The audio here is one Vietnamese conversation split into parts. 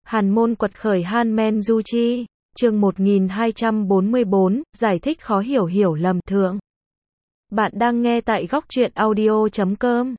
Hàn môn quật khởi Han Men Du Chi, chương 1244, giải thích khó hiểu hiểu lầm thượng. Bạn đang nghe tại góc truyện audio.com.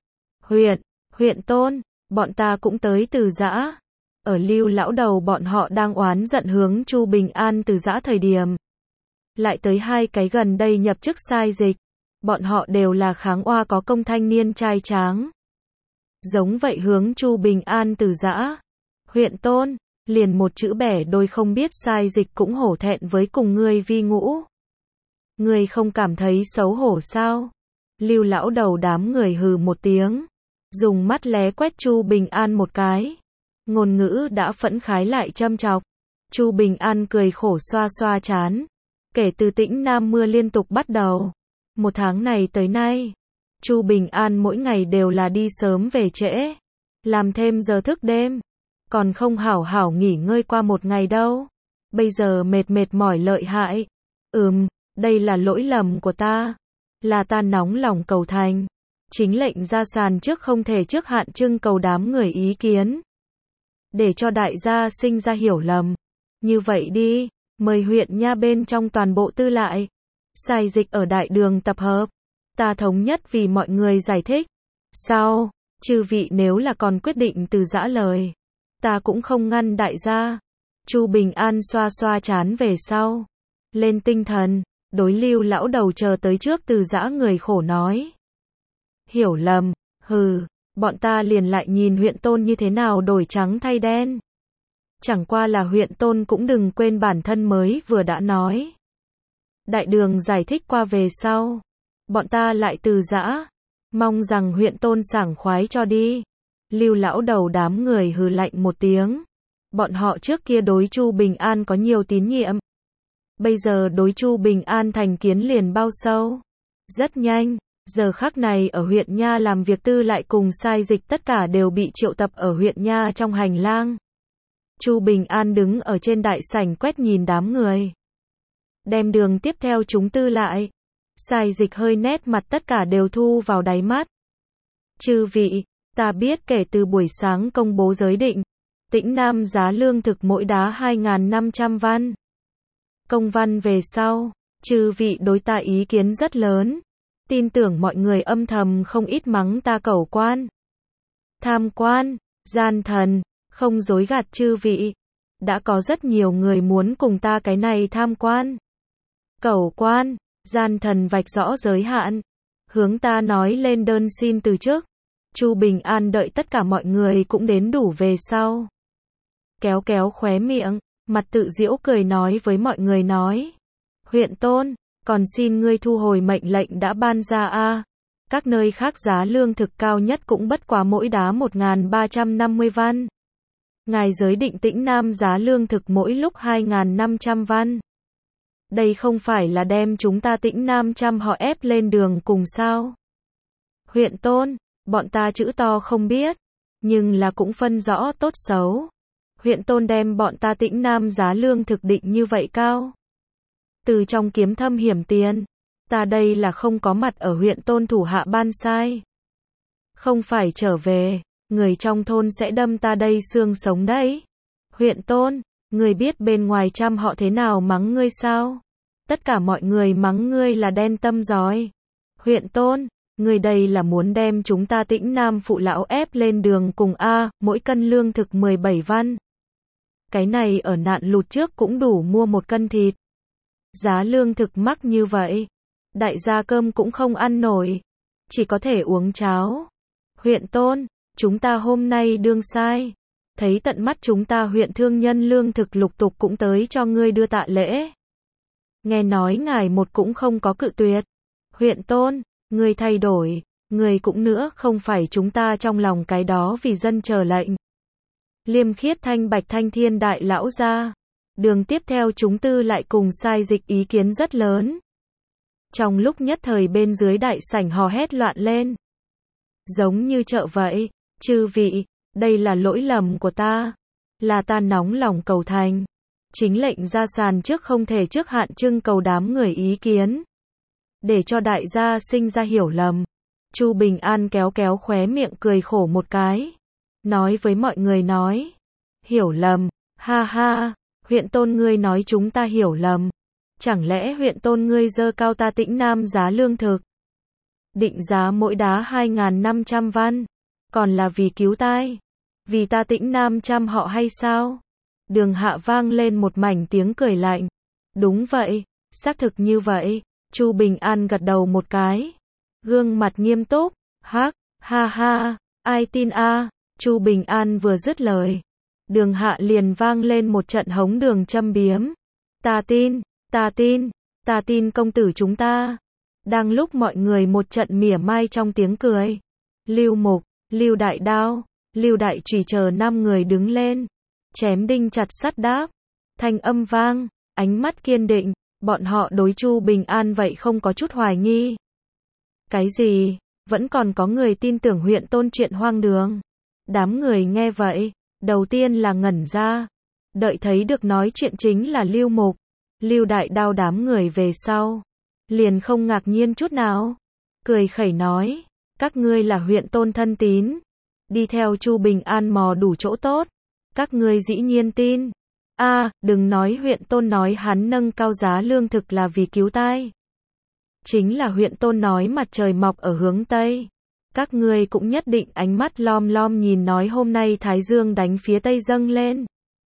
Huyện Tôn, bọn ta cũng tới Từ Giã. Ở Lưu lão đầu bọn họ đang oán giận hướng Chu Bình An Từ Giã thời điểm. Lại tới hai cái gần đây nhập chức sai dịch. Bọn họ đều là kháng oa có công thanh niên trai tráng. Giống vậy hướng Chu Bình An Từ Giã. Huyện Tôn, liền một chữ bẻ đôi không biết sai dịch cũng hổ thẹn với cùng ngươi vi ngũ. Ngươi không cảm thấy xấu hổ sao? Lưu lão đầu đám người hừ một tiếng. Dùng mắt lé quét Chu Bình An một cái. Ngôn ngữ đã phẫn khái lại châm chọc. Chu Bình An cười khổ xoa xoa trán. Kể từ Tĩnh Nam mưa liên tục bắt đầu. Một tháng này tới nay. Chu Bình An mỗi ngày đều là đi sớm về trễ. Làm thêm giờ thức đêm. Còn không hảo hảo nghỉ ngơi qua một ngày đâu. Bây giờ mệt mỏi lợi hại. Đây là lỗi lầm của ta. Là ta nóng lòng cầu thành. Chính lệnh ra sàn trước không thể trước hạn trưng cầu đám người ý kiến. Để cho đại gia sinh ra hiểu lầm. Như vậy đi, mời huyện nha bên trong toàn bộ tư lại. Sai dịch ở đại đường tập hợp. Ta thống nhất vì mọi người giải thích. Sao, chư vị nếu là còn quyết định Từ Giã lời. Ta cũng không ngăn đại gia. Chu Bình An xoa xoa trán về sau. Lên tinh thần, đối Lưu lão đầu chờ tới trước Từ Giã người khổ nói. Hiểu lầm, bọn ta liền lại nhìn huyện Tôn như thế nào đổi trắng thay đen. Chẳng qua là huyện Tôn cũng đừng quên bản thân mới vừa đã nói. Đại đường giải thích qua về sau. Bọn ta lại Từ Giã. Mong rằng huyện Tôn sảng khoái cho đi. Lưu lão đầu đám người hừ lạnh một tiếng. Bọn họ trước kia đối Chu Bình An có nhiều tín nhiệm. Bây giờ đối Chu Bình An thành kiến liền bao sâu. Rất nhanh, giờ khắc này ở huyện nha làm việc tư lại cùng sai dịch tất cả đều bị triệu tập ở huyện nha trong hành lang. Chu Bình An đứng ở trên đại sảnh quét nhìn đám người. Đem đường tiếp theo chúng tư lại. Sai dịch hơi nét mặt tất cả đều thu vào đáy mắt. Chư vị, ta biết kể từ buổi sáng công bố giới định, Tĩnh Nam giá lương thực mỗi đá 2.500 văn. Công văn về sau, chư vị đối ta ý kiến rất lớn. Tin tưởng mọi người âm thầm không ít mắng ta cẩu quan, tham quan, gian thần, không dối gạt chư vị. Đã có rất nhiều người muốn cùng ta cái này tham quan, cẩu quan, gian thần vạch rõ giới hạn. Hướng ta nói lên đơn xin từ chức. Chu Bình An đợi tất cả mọi người cũng đến đủ về sau. Kéo khóe miệng, mặt tự giễu cười nói với mọi người nói. Huyện Tôn, còn xin ngươi thu hồi mệnh lệnh đã ban ra a. Các nơi khác giá lương thực cao nhất cũng bất quá mỗi đá 1.350 văn. Ngài giới định Tĩnh Nam giá lương thực mỗi lúc 2.500 văn. Đây không phải là đem chúng ta Tĩnh Nam trăm họ ép lên đường cùng sao? Huyện Tôn, bọn ta chữ to không biết, nhưng là cũng phân rõ tốt xấu. Huyện Tôn đem bọn ta Tĩnh Nam giá lương thực định như vậy cao. Từ trong kiếm thâm hiểm tiền, ta đây là không có mặt ở huyện Tôn thủ hạ ban sai. Không phải trở về, người trong thôn sẽ đâm ta đây xương sống đấy. Huyện Tôn, người biết bên ngoài trăm họ thế nào mắng ngươi sao? Tất cả mọi người mắng ngươi là đen tâm giói. Huyện Tôn, người đây là muốn đem chúng ta Tĩnh Nam phụ lão ép lên đường cùng a, mỗi cân lương thực 17 văn. Cái này ở nạn lụt trước cũng đủ mua một cân thịt. Giá lương thực mắc như vậy, đại gia cơm cũng không ăn nổi, chỉ có thể uống cháo. Huyện Tôn, chúng ta hôm nay đương sai, thấy tận mắt chúng ta huyện thương nhân lương thực lục tục cũng tới cho ngươi đưa tạ lễ. Nghe nói ngài một cũng không có cự tuyệt. Huyện Tôn, ngươi thay đổi, ngươi cũng nữa không phải chúng ta trong lòng cái đó vì dân chờ lệnh. Liêm khiết thanh bạch thanh thiên đại lão gia. Đường tiếp theo chúng tư lại cùng sai dịch ý kiến rất lớn. Trong lúc nhất thời bên dưới đại sảnh hò hét loạn lên. Giống như chợ vậy, chư vị, đây là lỗi lầm của ta. Là ta nóng lòng cầu thành. Chính lệnh ra sàn trước không thể trước hạn trưng cầu đám người ý kiến. Để cho đại gia sinh ra hiểu lầm. Chu Bình An kéo khóe miệng cười khổ một cái. Nói với mọi người nói. Hiểu lầm, Ha ha, huyện tôn ngươi nói chúng ta hiểu lầm. Chẳng lẽ huyện tôn ngươi dơ cao ta Tĩnh Nam giá lương thực? Định giá mỗi đá 2.500 văn. Còn là vì cứu tai? Vì ta Tĩnh Nam chăm họ hay sao? Đường Hạ vang lên một mảnh tiếng cười lạnh. Đúng vậy, xác thực như vậy. Chu Bình An gật đầu một cái. Gương mặt nghiêm túc. Hắc, ha ha, ai tin a? Chu Bình An vừa dứt lời. Đường Hạ liền vang lên một trận hống đường châm biếm. Ta tin, ta tin, ta tin công tử chúng ta. Đang lúc mọi người một trận mỉa mai trong tiếng cười. Lưu Mục, Lưu Đại Đao, Lưu Đại Chùy chờ 5 người đứng lên. Chém đinh chặt sắt đáp. Thanh âm vang, ánh mắt kiên định. Bọn họ đối Chu Bình An vậy không có chút hoài nghi. Cái gì? Vẫn còn có người tin tưởng huyện tôn chuyện hoang đường. Đám người nghe vậy, đầu tiên là ngẩn ra. Đợi thấy được nói chuyện chính là Lưu Mục, Lưu Đại Đao đám người về sau. Liền không ngạc nhiên chút nào. Cười khẩy nói, các ngươi là huyện tôn thân tín. Đi theo Chu Bình An mò đủ chỗ tốt. Các ngươi dĩ nhiên tin. Đừng nói huyện tôn nói hắn nâng cao giá lương thực là vì cứu tai. Chính là huyện tôn nói mặt trời mọc ở hướng Tây. Các ngươi cũng nhất định ánh mắt lom lom nhìn nói hôm nay Thái Dương đánh phía Tây dâng lên.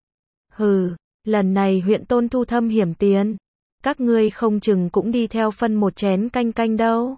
Hừ, lần này huyện tôn thu thâm hiểm tiền. Các ngươi không chừng cũng đi theo phân một chén canh canh đâu.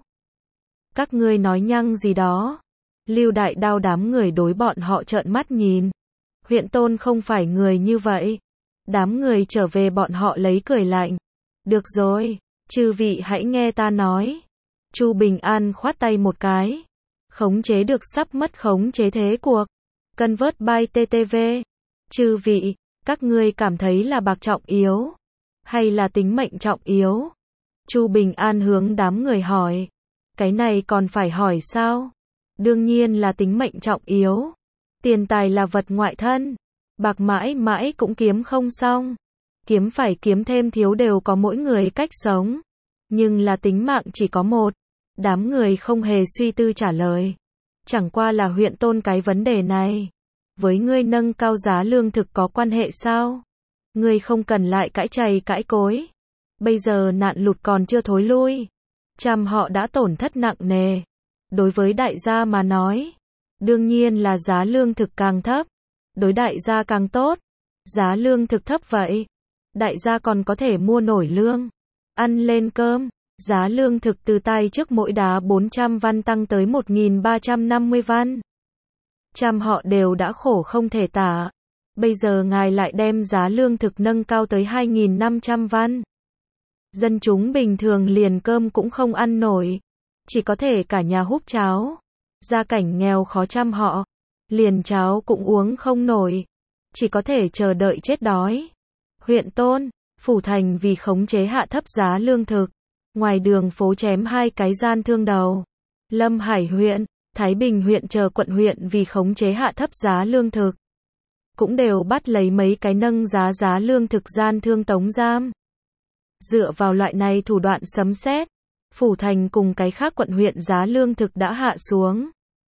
Các ngươi nói nhăng gì đó. Lưu Đại Đao đám người đối bọn họ trợn mắt nhìn. Huyện tôn không phải người như vậy. Đám người trở về bọn họ lấy cười lạnh. Được rồi, chư vị hãy nghe ta nói. Chu Bình An khoát tay một cái. Khống chế được sắp mất khống chế thế cuộc. Convert by TTV. Chư vị, các ngươi cảm thấy là bạc trọng yếu, hay là tính mệnh trọng yếu? Chu Bình An hướng đám người hỏi. Cái này còn phải hỏi sao? Đương nhiên là tính mệnh trọng yếu. Tiền tài là vật ngoại thân. Bạc mãi mãi cũng kiếm không xong. Kiếm phải kiếm thêm thiếu đều có mỗi người cách sống. Nhưng là tính mạng chỉ có một. Đám người không hề suy tư trả lời. Chẳng qua là huyện tôn cái vấn đề này. Với ngươi nâng cao giá lương thực có quan hệ sao? Ngươi không cần lại cãi chày cãi cối. Bây giờ nạn lụt còn chưa thối lui. Trăm họ đã tổn thất nặng nề. Đối với đại gia mà nói. Đương nhiên là giá lương thực càng thấp. Đối đại gia càng tốt. Giá lương thực thấp vậy. Đại gia còn có thể mua nổi lương. Ăn lên cơm. Giá lương thực từ tay trước mỗi đá 400 văn tăng tới 1.350 văn. Trăm họ đều đã khổ không thể tả. Bây giờ ngài lại đem giá lương thực nâng cao tới 2.500 văn. Dân chúng bình thường liền cơm cũng không ăn nổi. Chỉ có thể cả nhà húp cháo. Gia cảnh nghèo khó trăm họ. Liền cháo cũng uống không nổi. Chỉ có thể chờ đợi chết đói. Huyện Tôn, Phủ Thành vì khống chế hạ thấp giá lương thực. Ngoài đường phố chém 2 cái gian thương đầu. Lâm Hải huyện, Thái Bình huyện chờ quận huyện vì khống chế hạ thấp giá lương thực. Cũng đều bắt lấy mấy cái nâng giá lương thực gian thương tống giam. Dựa vào loại này thủ đoạn sấm sét, Phủ Thành cùng cái khác quận huyện giá lương thực đã hạ xuống.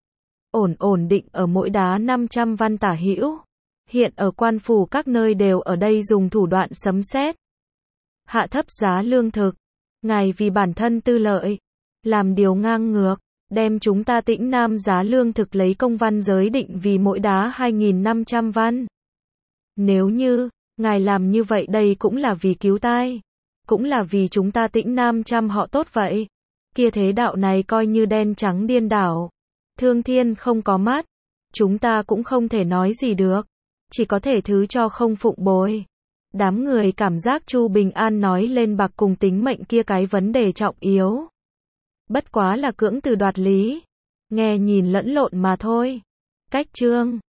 Ổn định ở mỗi đá 500 văn tả hữu. Hiện ở quan phủ các nơi đều ở đây dùng thủ đoạn sấm sét. Hạ thấp giá lương thực. Ngài vì bản thân tư lợi. Làm điều ngang ngược. Đem chúng ta Tĩnh Nam giá lương thực lấy công văn giới định vì mỗi đá 2.500 văn. Nếu như, ngài làm như vậy đây cũng là vì cứu tai. Cũng là vì chúng ta Tĩnh Nam trăm họ tốt vậy. Kia thế đạo này coi như đen trắng điên đảo. Thương thiên không có mắt. Chúng ta cũng không thể nói gì được. Chỉ có thể thứ cho không phụng bồi. Đám người cảm giác Chu Bình An nói lên bạc cùng tính mệnh kia cái vấn đề trọng yếu. Bất quá là cưỡng từ đoạt lý. Nghe nhìn lẫn lộn mà thôi. Cách chương